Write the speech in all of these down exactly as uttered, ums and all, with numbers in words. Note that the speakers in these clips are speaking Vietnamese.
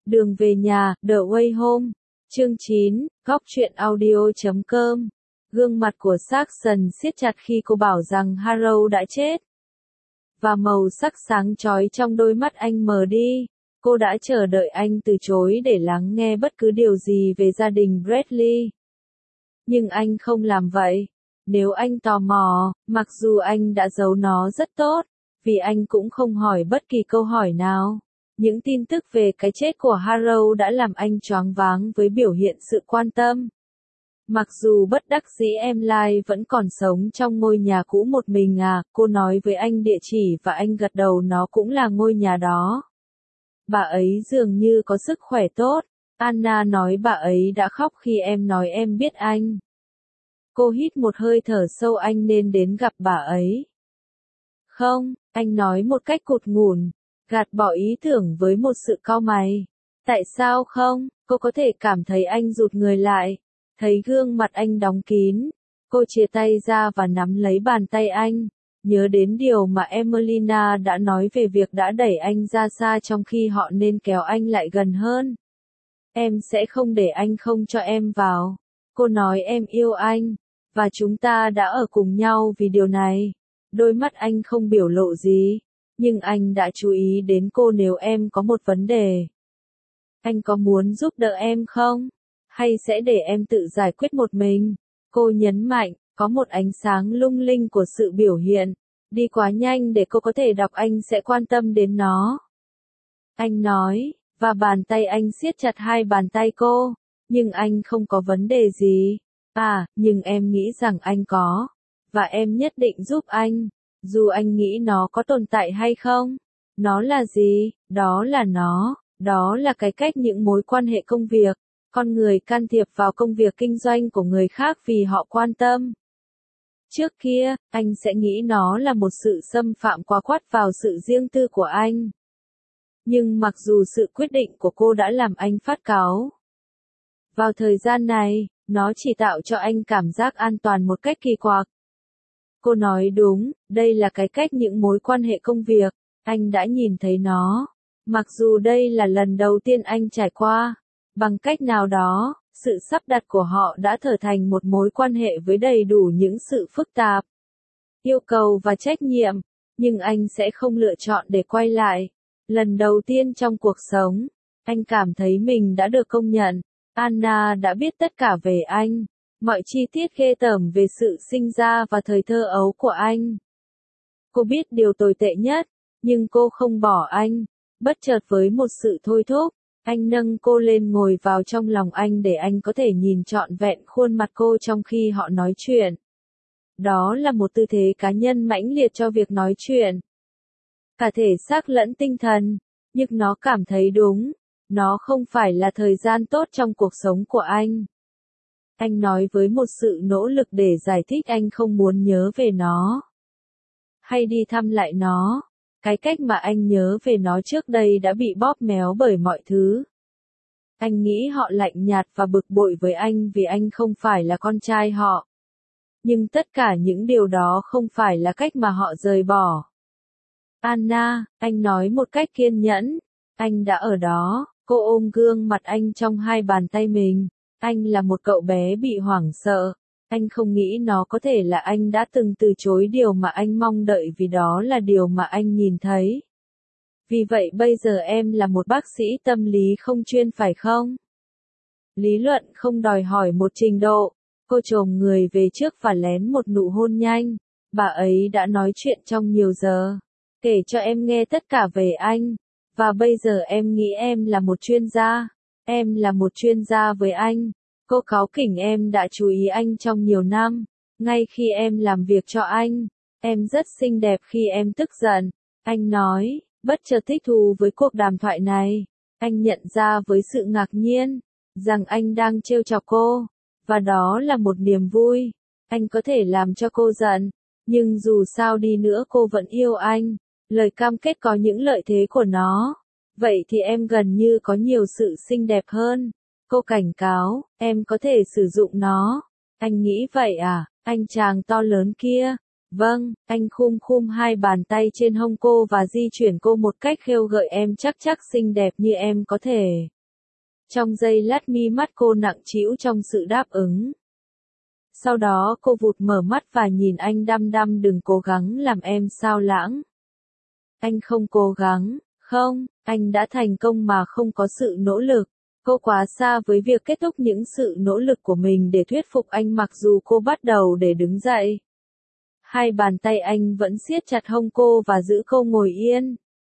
Đường về nhà, The Way Home. Chương chín, góc truyện audio chấm com. Gương mặt của Saxon siết chặt khi cô bảo rằng Harrow đã chết. Và màu sắc sáng chói trong đôi mắt anh mờ đi. Cô đã chờ đợi anh từ chối để lắng nghe bất cứ điều gì về gia đình Bradley. Nhưng anh không làm vậy. Nếu anh tò mò, mặc dù anh đã giấu nó rất tốt, vì anh cũng không hỏi bất kỳ câu hỏi nào. Những tin tức về cái chết của Harrow đã làm anh choáng váng với biểu hiện sự quan tâm. Mặc dù bất đắc dĩ em Lai vẫn còn sống trong ngôi nhà cũ một mình à, cô nói với anh địa chỉ và anh gật đầu, nó cũng là ngôi nhà đó. Bà ấy dường như có sức khỏe tốt. Anna nói bà ấy đã khóc khi em nói em biết anh. Cô hít một hơi thở sâu, anh nên đến gặp bà ấy. Không, anh nói một cách cụt ngủn, gạt bỏ ý tưởng với một sự cau mày. Tại sao không? Cô có thể cảm thấy anh rụt người lại. Thấy gương mặt anh đóng kín, cô chia tay ra và nắm lấy bàn tay anh. Nhớ đến điều mà Emelina đã nói về việc đã đẩy anh ra xa trong khi họ nên kéo anh lại gần hơn. Em sẽ không để anh không cho em vào. Cô nói em yêu anh, và chúng ta đã ở cùng nhau vì điều này. Đôi mắt anh không biểu lộ gì, nhưng anh đã chú ý đến cô. Nếu em có một vấn đề, anh có muốn giúp đỡ em không? Hay sẽ để em tự giải quyết một mình? Cô nhấn mạnh, có một ánh sáng lung linh của sự biểu hiện. Đi quá nhanh để cô có thể đọc, anh sẽ quan tâm đến nó. Anh nói, và bàn tay anh siết chặt hai bàn tay cô. Nhưng anh không có vấn đề gì. À, nhưng em nghĩ rằng anh có. Và em nhất định giúp anh. Dù anh nghĩ nó có tồn tại hay không. Nó là gì? Đó là nó. Đó là cái cách những mối quan hệ công việc. Con người can thiệp vào công việc kinh doanh của người khác vì họ quan tâm. Trước kia, anh sẽ nghĩ nó là một sự xâm phạm quá quát vào sự riêng tư của anh. Nhưng mặc dù sự quyết định của cô đã làm anh phát cáu, vào thời gian này, nó chỉ tạo cho anh cảm giác an toàn một cách kỳ quặc. Cô nói đúng, đây là cái cách những mối quan hệ công việc, anh đã nhìn thấy nó. Mặc dù đây là lần đầu tiên anh trải qua, bằng cách nào đó, sự sắp đặt của họ đã trở thành một mối quan hệ với đầy đủ những sự phức tạp, yêu cầu và trách nhiệm, nhưng anh sẽ không lựa chọn để quay lại. Lần đầu tiên trong cuộc sống, anh cảm thấy mình đã được công nhận. Anna đã biết tất cả về anh, mọi chi tiết ghê tởm về sự sinh ra và thời thơ ấu của anh. Cô biết điều tồi tệ nhất, nhưng cô không bỏ anh. Bất chợt với một sự thôi thúc, anh nâng cô lên ngồi vào trong lòng anh để anh có thể nhìn trọn vẹn khuôn mặt cô trong khi họ nói chuyện. Đó là một tư thế cá nhân mãnh liệt cho việc nói chuyện. Cả thể xác lẫn tinh thần, nhưng nó cảm thấy đúng. Nó không phải là thời gian tốt trong cuộc sống của anh. Anh nói với một sự nỗ lực để giải thích anh không muốn nhớ về nó. Hay đi thăm lại nó. Cái cách mà anh nhớ về nó trước đây đã bị bóp méo bởi mọi thứ. Anh nghĩ họ lạnh nhạt và bực bội với anh vì anh không phải là con trai họ. Nhưng tất cả những điều đó không phải là cách mà họ rời bỏ. Anna, anh nói một cách kiên nhẫn. Anh đã ở đó. Cô ôm gương mặt anh trong hai bàn tay mình. Anh là một cậu bé bị hoảng sợ. Anh không nghĩ nó có thể là anh đã từng từ chối điều mà anh mong đợi vì đó là điều mà anh nhìn thấy. Vì vậy bây giờ em là một bác sĩ tâm lý không chuyên phải không? Lý luận không đòi hỏi một trình độ. Cô chồm người về trước và lén một nụ hôn nhanh. Bà ấy đã nói chuyện trong nhiều giờ. Kể cho em nghe tất cả về anh. Và bây giờ em nghĩ em là một chuyên gia. Em là một chuyên gia với anh. Cô cáu kỉnh, em đã chú ý anh trong nhiều năm. Ngay khi em làm việc cho anh. Em rất xinh đẹp khi em tức giận. Anh nói, bất chợt thích thú với cuộc đàm thoại này. Anh nhận ra với sự ngạc nhiên, rằng anh đang trêu chọc cô. Và đó là một niềm vui. Anh có thể làm cho cô giận. Nhưng dù sao đi nữa cô vẫn yêu anh. Lời cam kết có những lợi thế của nó. Vậy thì em gần như có nhiều sự xinh đẹp hơn. Cô cảnh cáo, em có thể sử dụng nó. Anh nghĩ vậy à, anh chàng to lớn kia. Vâng, anh khum khum hai bàn tay trên hông cô và di chuyển cô một cách khêu gợi, em chắc chắc xinh đẹp như em có thể. Trong giây lát mi mắt cô nặng trĩu trong sự đáp ứng. Sau đó cô vụt mở mắt và nhìn anh đăm đăm, đừng cố gắng làm em sao lãng. Anh không cố gắng, không, anh đã thành công mà không có sự nỗ lực. Cô quá xa với việc kết thúc những sự nỗ lực của mình để thuyết phục anh mặc dù cô bắt đầu để đứng dậy. Hai bàn tay anh vẫn siết chặt hông cô và giữ cô ngồi yên.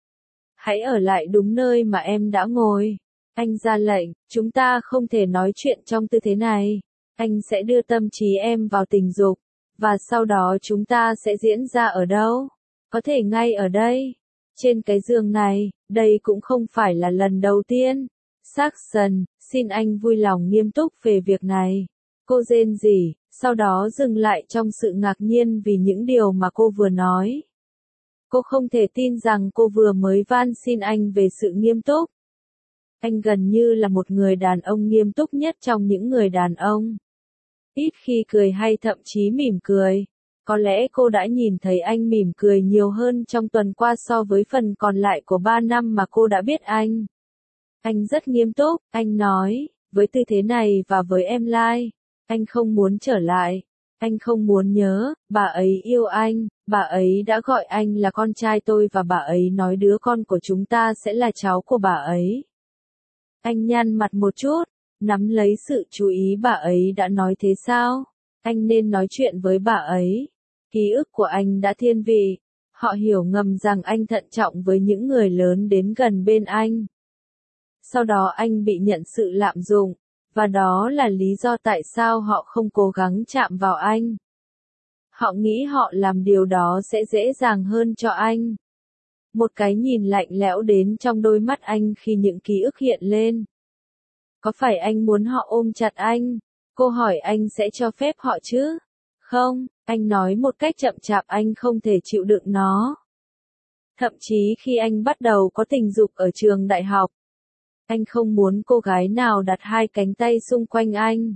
Hãy ở lại đúng nơi mà em đã ngồi. Anh ra lệnh, chúng ta không thể nói chuyện trong tư thế này. Anh sẽ đưa tâm trí em vào tình dục. Và sau đó chúng ta sẽ diễn ra ở đâu? Có thể ngay ở đây. Trên cái giường này, đây cũng không phải là lần đầu tiên. Saxon, xin anh vui lòng nghiêm túc về việc này. Cô rên rỉ, sau đó dừng lại trong sự ngạc nhiên vì những điều mà cô vừa nói. Cô không thể tin rằng cô vừa mới van xin anh về sự nghiêm túc. Anh gần như là một người đàn ông nghiêm túc nhất trong những người đàn ông. Ít khi cười hay thậm chí mỉm cười. Có lẽ cô đã nhìn thấy anh mỉm cười nhiều hơn trong tuần qua so với phần còn lại của ba năm mà cô đã biết anh. Anh rất nghiêm túc, anh nói, với tư thế này và với em Lai, anh không muốn trở lại. Anh không muốn nhớ, bà ấy yêu anh, bà ấy đã gọi anh là con trai tôi và bà ấy nói đứa con của chúng ta sẽ là cháu của bà ấy. Anh nhăn mặt một chút, nắm lấy sự chú ý bà ấy đã nói thế sao? Anh nên nói chuyện với bà ấy. Ký ức của anh đã thiên vị. Họ hiểu ngầm rằng anh thận trọng với những người lớn đến gần bên anh. Sau đó anh bị nhận sự lạm dụng, và đó là lý do tại sao họ không cố gắng chạm vào anh. Họ nghĩ họ làm điều đó sẽ dễ dàng hơn cho anh. Một cái nhìn lạnh lẽo đến trong đôi mắt anh khi những ký ức hiện lên. Có phải anh muốn họ ôm chặt anh? Cô hỏi anh sẽ cho phép họ chứ? Không, anh nói một cách chậm chạp, anh không thể chịu đựng nó. Thậm chí khi anh bắt đầu có tình dục ở trường đại học, anh không muốn cô gái nào đặt hai cánh tay xung quanh anh.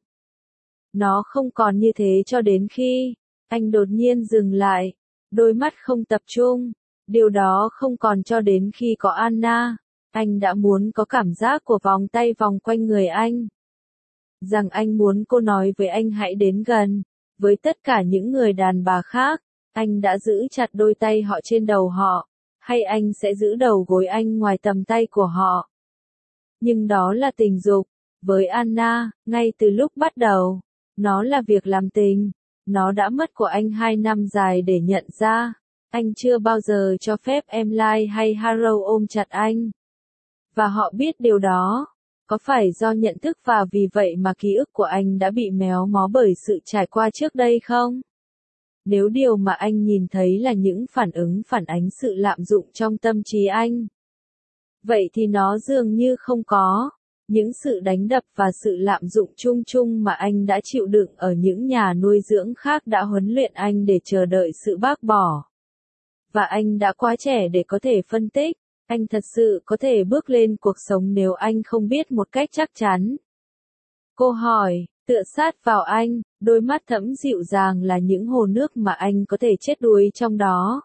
Nó không còn như thế cho đến khi anh đột nhiên dừng lại, đôi mắt không tập trung. Điều đó không còn cho đến khi có Anna. Anh đã muốn có cảm giác của vòng tay vòng quanh người anh. Rằng anh muốn cô nói với anh hãy đến gần. Với tất cả những người đàn bà khác, anh đã giữ chặt đôi tay họ trên đầu họ, hay anh sẽ giữ đầu gối anh ngoài tầm tay của họ. Nhưng đó là tình dục. Với Anna, ngay từ lúc bắt đầu, nó là việc làm tình. Nó đã mất của anh hai năm dài để nhận ra. Anh chưa bao giờ cho phép em Lai hay Harrow ôm chặt anh. Và họ biết điều đó. Có phải do nhận thức và vì vậy mà ký ức của anh đã bị méo mó bởi sự trải qua trước đây không? Nếu điều mà anh nhìn thấy là những phản ứng phản ánh sự lạm dụng trong tâm trí anh, vậy thì nó dường như không có. Những sự đánh đập và sự lạm dụng chung chung mà anh đã chịu đựng ở những nhà nuôi dưỡng khác đã huấn luyện anh để chờ đợi sự bác bỏ. Và anh đã quá trẻ để có thể phân tích. Anh thật sự có thể bước lên cuộc sống nếu anh không biết một cách chắc chắn. Cô hỏi, tựa sát vào anh, đôi mắt thẫm dịu dàng là những hồ nước mà anh có thể chết đuối trong đó.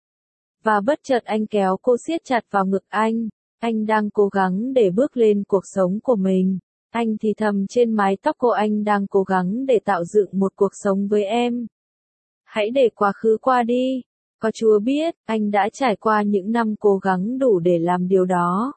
Và bất chợt anh kéo cô siết chặt vào ngực anh. Anh đang cố gắng để bước lên cuộc sống của mình. Anh thì thầm trên mái tóc cô, anh đang cố gắng để tạo dựng một cuộc sống với em. Hãy để quá khứ qua đi. Có Chúa biết, anh đã trải qua những năm cố gắng đủ để làm điều đó.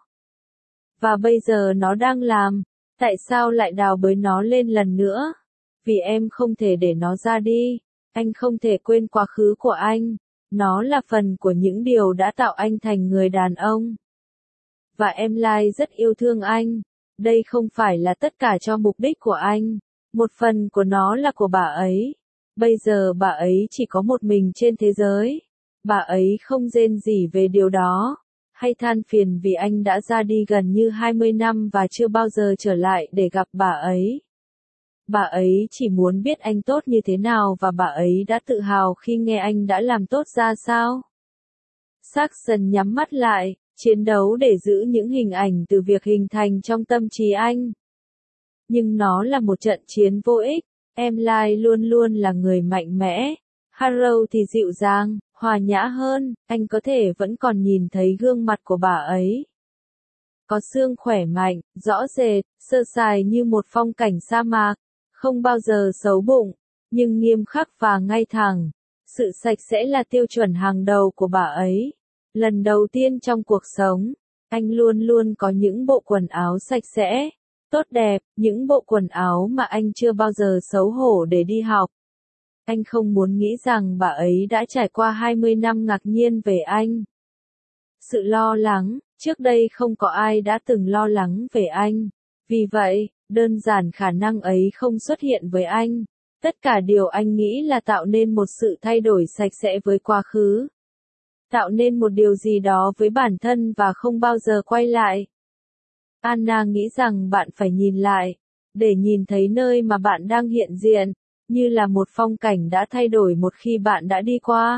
Và bây giờ nó đang làm. Tại sao lại đào bới nó lên lần nữa? Vì em không thể để nó ra đi. Anh không thể quên quá khứ của anh. Nó là phần của những điều đã tạo anh thành người đàn ông. Và em Lai rất yêu thương anh. Đây không phải là tất cả cho mục đích của anh. Một phần của nó là của bà ấy. Bây giờ bà ấy chỉ có một mình trên thế giới. Bà ấy không rên rỉ về điều đó, hay than phiền vì anh đã ra đi gần như hai mươi năm và chưa bao giờ trở lại để gặp bà ấy. Bà ấy chỉ muốn biết anh tốt như thế nào và bà ấy đã tự hào khi nghe anh đã làm tốt ra sao. Saxon nhắm mắt lại, chiến đấu để giữ những hình ảnh từ việc hình thành trong tâm trí anh. Nhưng nó là một trận chiến vô ích. Em Lai luôn luôn là người mạnh mẽ. Harrow thì dịu dàng, hòa nhã hơn. Anh có thể vẫn còn nhìn thấy gương mặt của bà ấy. có xương khỏe mạnh, rõ rệt, sơ sài như một phong cảnh sa mạc, không bao giờ xấu bụng, nhưng nghiêm khắc và ngay thẳng. Sự sạch sẽ là tiêu chuẩn hàng đầu của bà ấy. Lần đầu tiên trong cuộc sống, anh luôn luôn có những bộ quần áo sạch sẽ, tốt đẹp, những bộ quần áo mà anh chưa bao giờ xấu hổ để đi học. Anh không muốn nghĩ rằng bà ấy đã trải qua hai mươi năm ngạc nhiên về anh. Sự lo lắng, trước đây không có ai đã từng lo lắng về anh. Vì vậy, đơn giản khả năng ấy không xuất hiện với anh. Tất cả điều anh nghĩ là tạo nên một sự thay đổi sạch sẽ với quá khứ. Tạo nên một điều gì đó với bản thân và không bao giờ quay lại. Anna nghĩ rằng bạn phải nhìn lại, để nhìn thấy nơi mà bạn đang hiện diện, như là một phong cảnh đã thay đổi một khi bạn đã đi qua.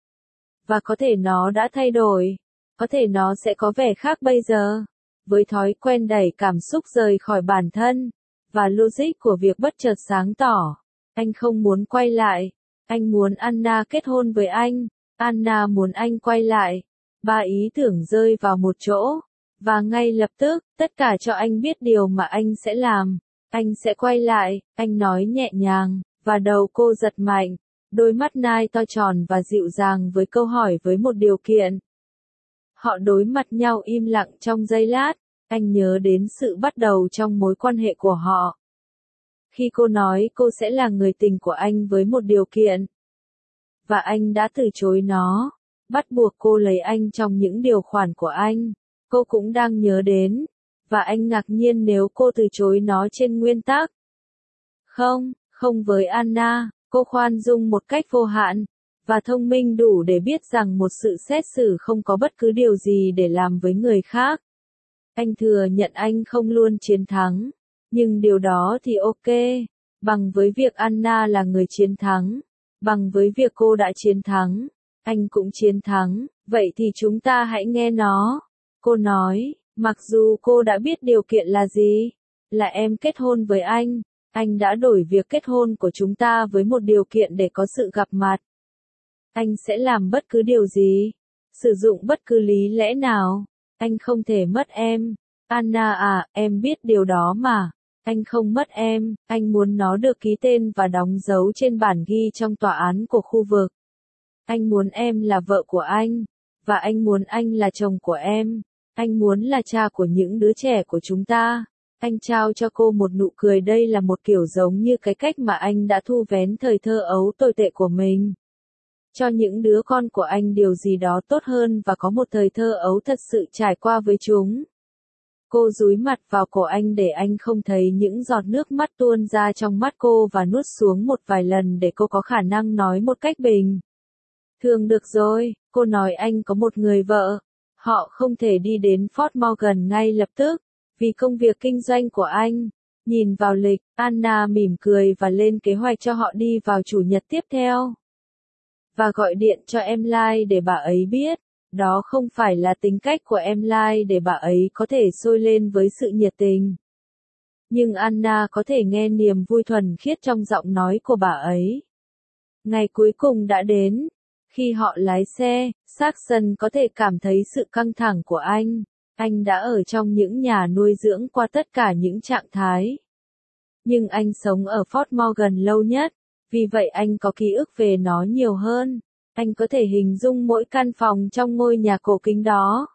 Và có thể nó đã thay đổi, có thể nó sẽ có vẻ khác bây giờ. Với thói quen đẩy cảm xúc rời khỏi bản thân, và logic của việc bất chợt sáng tỏ, anh không muốn quay lại. Anh muốn Anna kết hôn với anh. Anna muốn anh quay lại. Ba ý tưởng rơi vào một chỗ. Và ngay lập tức, tất cả cho anh biết điều mà anh sẽ làm. Anh sẽ quay lại, anh nói nhẹ nhàng, và đầu cô giật mạnh. Đôi mắt nai to tròn và dịu dàng với câu hỏi với một điều kiện. Họ đối mặt nhau im lặng trong giây lát. Anh nhớ đến sự bắt đầu trong mối quan hệ của họ. Khi cô nói cô sẽ là người tình của anh với một điều kiện. Và anh đã từ chối nó. Bắt buộc cô lấy anh trong những điều khoản của anh. Cô cũng đang nhớ đến. Và anh ngạc nhiên nếu cô từ chối nó trên nguyên tắc. Không, không với Anna. Cô khoan dung một cách vô hạn. Và thông minh đủ để biết rằng một sự xét xử không có bất cứ điều gì để làm với người khác. Anh thừa nhận anh không luôn chiến thắng. Nhưng điều đó thì ok. Bằng với việc Anna là người chiến thắng. Bằng với việc cô đã chiến thắng. Anh cũng chiến thắng. Vậy thì chúng ta hãy nghe nó. Cô nói, mặc dù cô đã biết điều kiện là gì. Là em kết hôn với anh. Anh đã đổi việc kết hôn của chúng ta với một điều kiện để có sự gặp mặt. Anh sẽ làm bất cứ điều gì. Sử dụng bất cứ lý lẽ nào. Anh không thể mất em. Anna à, em biết điều đó mà. Anh không mất em, anh muốn nó được ký tên và đóng dấu trên bản ghi trong tòa án của khu vực. Anh muốn em là vợ của anh. Và anh muốn anh là chồng của em. Anh muốn là cha của những đứa trẻ của chúng ta. Anh trao cho cô một nụ cười, đây là một kiểu giống như cái cách mà anh đã thu vén thời thơ ấu tồi tệ của mình. Cho những đứa con của anh điều gì đó tốt hơn và có một thời thơ ấu thật sự trải qua với chúng. Cô dúi mặt vào cổ anh để anh không thấy những giọt nước mắt tuôn ra trong mắt cô và nuốt xuống một vài lần để cô có khả năng nói một cách bình thường. Được rồi, cô nói anh có một người vợ. Họ không thể đi đến Fort Morgan ngay lập tức, vì công việc kinh doanh của anh. Nhìn vào lịch, Anna mỉm cười và lên kế hoạch cho họ đi vào chủ nhật tiếp theo. Và gọi điện cho Emily để bà ấy biết. Đó không phải là tính cách của Emily để bà ấy có thể sôi lên với sự nhiệt tình. Nhưng Anna có thể nghe niềm vui thuần khiết trong giọng nói của bà ấy. Ngày cuối cùng đã đến. Khi họ lái xe, Saxon có thể cảm thấy sự căng thẳng của anh. Anh đã ở trong những nhà nuôi dưỡng qua tất cả những trạng thái. Nhưng anh sống ở Fort Morgan lâu nhất, vì vậy anh có ký ức về nó nhiều hơn. Anh có thể hình dung mỗi căn phòng trong ngôi nhà cổ kính đó.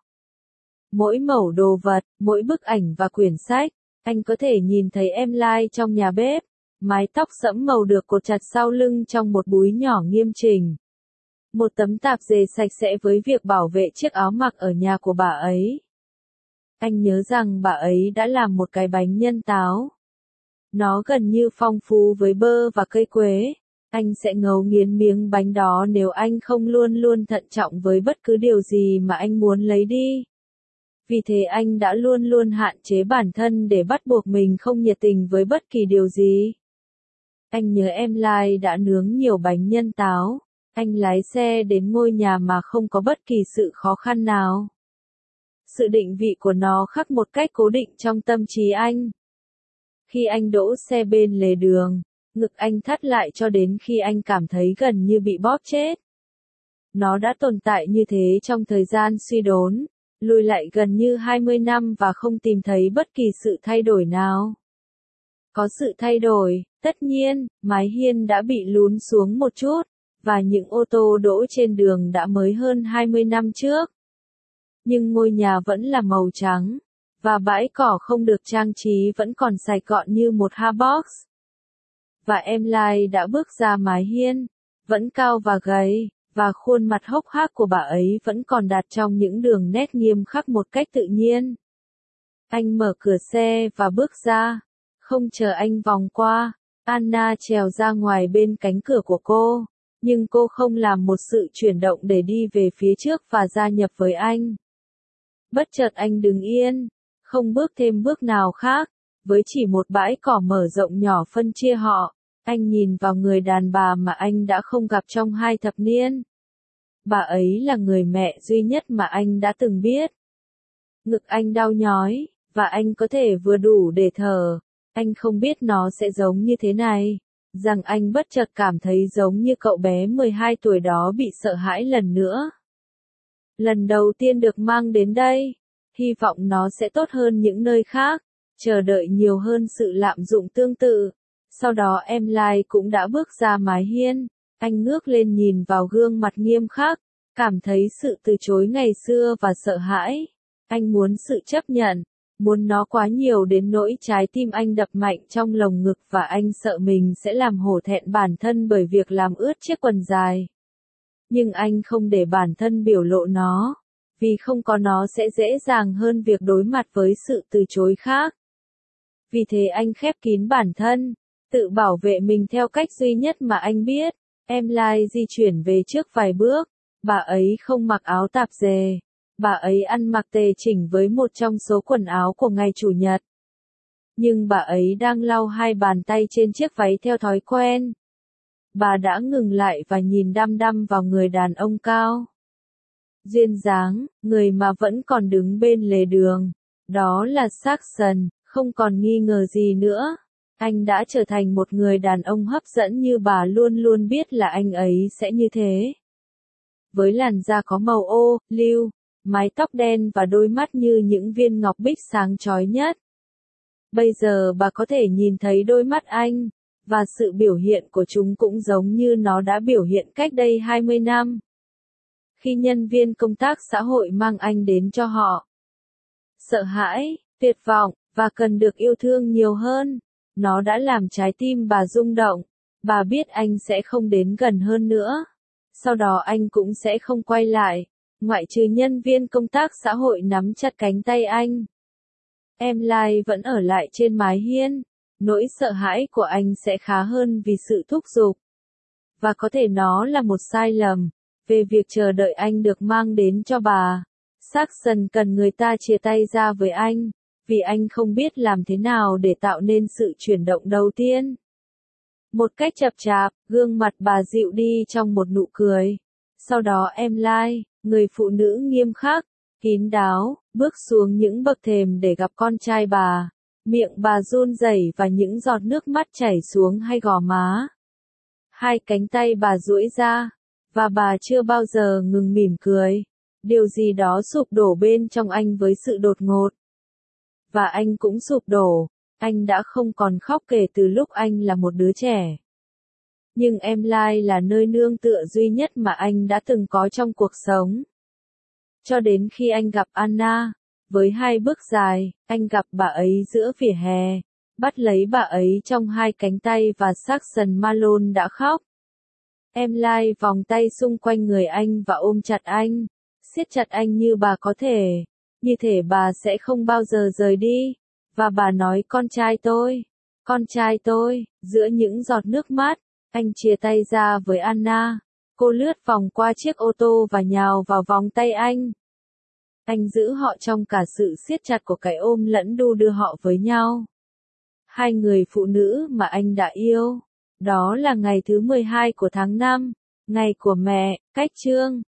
Mỗi mẩu đồ vật, mỗi bức ảnh và quyển sách. Anh có thể nhìn thấy Emily trong nhà bếp. Mái tóc sẫm màu được cột chặt sau lưng trong một búi nhỏ nghiêm chỉnh. Một tấm tạp dề sạch sẽ với việc bảo vệ chiếc áo mặc ở nhà của bà ấy. Anh nhớ rằng bà ấy đã làm một cái bánh nhân táo. Nó gần như phong phú với bơ và cây quế. Anh sẽ ngấu nghiến miếng bánh đó nếu anh không luôn luôn thận trọng với bất cứ điều gì mà anh muốn lấy đi. Vì thế anh đã luôn luôn hạn chế bản thân để bắt buộc mình không nhiệt tình với bất kỳ điều gì. Anh nhớ Emily đã nướng nhiều bánh nhân táo. Anh lái xe đến ngôi nhà mà không có bất kỳ sự khó khăn nào. Sự định vị của nó khắc một cách cố định trong tâm trí anh. Khi anh đỗ xe bên lề đường, ngực anh thắt lại cho đến khi anh cảm thấy gần như bị bóp chết. Nó đã tồn tại như thế trong thời gian suy đốn, lùi lại gần như hai mươi năm và không tìm thấy bất kỳ sự thay đổi nào. Có sự thay đổi, tất nhiên, mái hiên đã bị lún xuống một chút, và những ô tô đỗ trên đường đã mới hơn hai mươi năm trước. Nhưng ngôi nhà vẫn là màu trắng, và bãi cỏ không được trang trí vẫn còn sạch gọn như một Harbox. Và em Lai đã bước ra mái hiên, vẫn cao và gầy, và khuôn mặt hốc hác của bà ấy vẫn còn đặt trong những đường nét nghiêm khắc một cách tự nhiên. Anh mở cửa xe và bước ra, không chờ anh vòng qua, Anna trèo ra ngoài bên cánh cửa của cô, nhưng cô không làm một sự chuyển động để đi về phía trước và gia nhập với anh. Bất chợt anh đứng yên, không bước thêm bước nào khác, với chỉ một bãi cỏ mở rộng nhỏ phân chia họ, anh nhìn vào người đàn bà mà anh đã không gặp trong hai thập niên. Bà ấy là người mẹ duy nhất mà anh đã từng biết. Ngực anh đau nhói, và anh có thể vừa đủ để thở. Anh không biết nó sẽ giống như thế này, rằng anh bất chợt cảm thấy giống như cậu bé mười hai tuổi đó bị sợ hãi lần nữa. Lần đầu tiên được mang đến đây, hy vọng nó sẽ tốt hơn những nơi khác, chờ đợi nhiều hơn sự lạm dụng tương tự. Sau đó em Lai cũng đã bước ra mái hiên, anh ngước lên nhìn vào gương mặt nghiêm khắc, cảm thấy sự từ chối ngày xưa và sợ hãi. Anh muốn sự chấp nhận, muốn nó quá nhiều đến nỗi trái tim anh đập mạnh trong lồng ngực và anh sợ mình sẽ làm hổ thẹn bản thân bởi việc làm ướt chiếc quần dài. Nhưng anh không để bản thân biểu lộ nó, vì không có nó sẽ dễ dàng hơn việc đối mặt với sự từ chối khác. Vì thế anh khép kín bản thân, tự bảo vệ mình theo cách duy nhất mà anh biết. Em Lai di chuyển về trước vài bước, bà ấy không mặc áo tạp dề, bà ấy ăn mặc tề chỉnh với một trong số quần áo của ngày Chủ nhật. Nhưng bà ấy đang lau hai bàn tay trên chiếc váy theo thói quen. Bà đã ngừng lại và nhìn đăm đăm vào người đàn ông cao, duyên dáng, người mà vẫn còn đứng bên lề đường. Đó là Saxon, không còn nghi ngờ gì nữa. Anh đã trở thành một người đàn ông hấp dẫn như bà luôn luôn biết là anh ấy sẽ như thế. Với làn da có màu ô, lưu, mái tóc đen và đôi mắt như những viên ngọc bích sáng chói nhất. Bây giờ bà có thể nhìn thấy đôi mắt anh, và sự biểu hiện của chúng cũng giống như nó đã biểu hiện cách đây hai mươi năm. Khi nhân viên công tác xã hội mang anh đến cho họ. Sợ hãi, tuyệt vọng, và cần được yêu thương nhiều hơn. Nó đã làm trái tim bà rung động. Bà biết anh sẽ không đến gần hơn nữa. Sau đó anh cũng sẽ không quay lại, ngoại trừ nhân viên công tác xã hội nắm chặt cánh tay anh. Em Lai vẫn ở lại trên mái hiên. Nỗi sợ hãi của anh sẽ khá hơn vì sự thúc giục. Và có thể nó là một sai lầm, về việc chờ đợi anh được mang đến cho bà. Saxon cần người ta chia tay ra với anh, vì anh không biết làm thế nào để tạo nên sự chuyển động đầu tiên. Một cách chậm chạp, gương mặt bà dịu đi trong một nụ cười. Sau đó em Lai, người phụ nữ nghiêm khắc, kín đáo, bước xuống những bậc thềm để gặp con trai bà. Miệng bà run rẩy và những giọt nước mắt chảy xuống hai gò má. Hai cánh tay bà duỗi ra, và bà chưa bao giờ ngừng mỉm cười. Điều gì đó sụp đổ bên trong anh với sự đột ngột. Và anh cũng sụp đổ, anh đã không còn khóc kể từ lúc anh là một đứa trẻ. Nhưng em Lai là nơi nương tựa duy nhất mà anh đã từng có trong cuộc sống. Cho đến khi anh gặp Anna, với hai bước dài, anh gặp bà ấy giữa vỉa hè, bắt lấy bà ấy trong hai cánh tay và Saxon Malone đã khóc. Em Lai vòng tay xung quanh người anh và ôm chặt anh, siết chặt anh như bà có thể, như thể bà sẽ không bao giờ rời đi, và bà nói con trai tôi, con trai tôi, giữa những giọt nước mắt, anh chia tay ra với Anna, cô lướt vòng qua chiếc ô tô và nhào vào vòng tay anh. Anh giữ họ trong cả sự siết chặt của cái ôm lẫn đu đưa họ với nhau. Hai người phụ nữ mà anh đã yêu. Đó là ngày thứ mười hai của tháng năm, ngày của mẹ, cách chương.